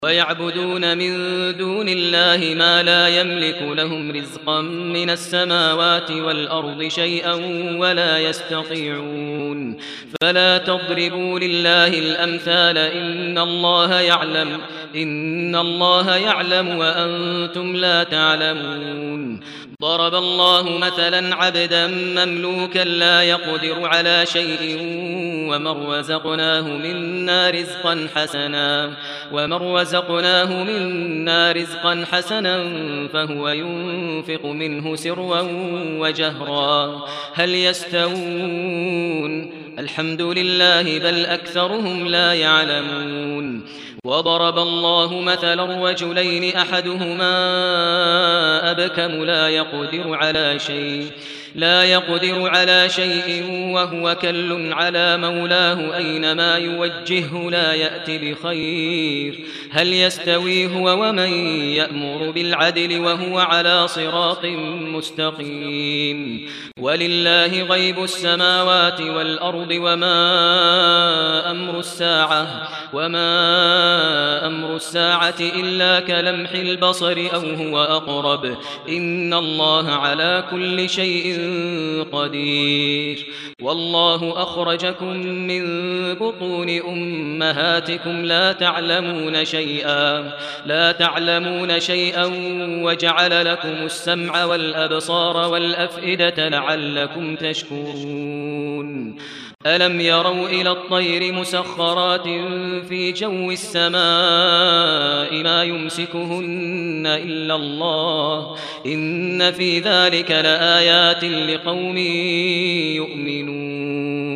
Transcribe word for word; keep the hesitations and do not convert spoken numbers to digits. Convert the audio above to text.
ويعبدون من دون الله ما لا يملك لهم رزقا من السماوات والأرض شيئا ولا يستطيعون فلا تضربوا لله الأمثال إن الله يعلم إن الله يعلم وأنتم لا تعلمون ضرب الله مثلا عبدا مملوكا لا يقدر على شيء ومن رزقناه منا رزقا حسنا ومن رزقناه منا رزقا حسنا فهو ينفق منه سرا وجهرا هل يستوون الحمد لله بل أكثرهم لا يعلمون وضرب الله مثلا رجلين أحدهما أبكم لا يقدر على شيء لا يقدر على شيء وهو كل على مولاه أينما يوجهه لا يأتي بخير هل يستوي هو ومن يأمر بالعدل وهو على صراط مستقيم ولله غيب السماوات والأرض وما أمر الساعة وما أمر الساعة إلا كلمح البصر أو هو أقرب إن الله على كل شيء قدير والله أخرجكم من بطون أمهاتكم لا تعلمون شيئا لا تعلمون شيئا وجعل لكم السمع والأبصار والأفئدة لعلكم تشكرون ألم يروا إلى الطير مسخرات في جو السماء ما يمسكهن إلا الله إن في ذلك لآيات لقوم يؤمنون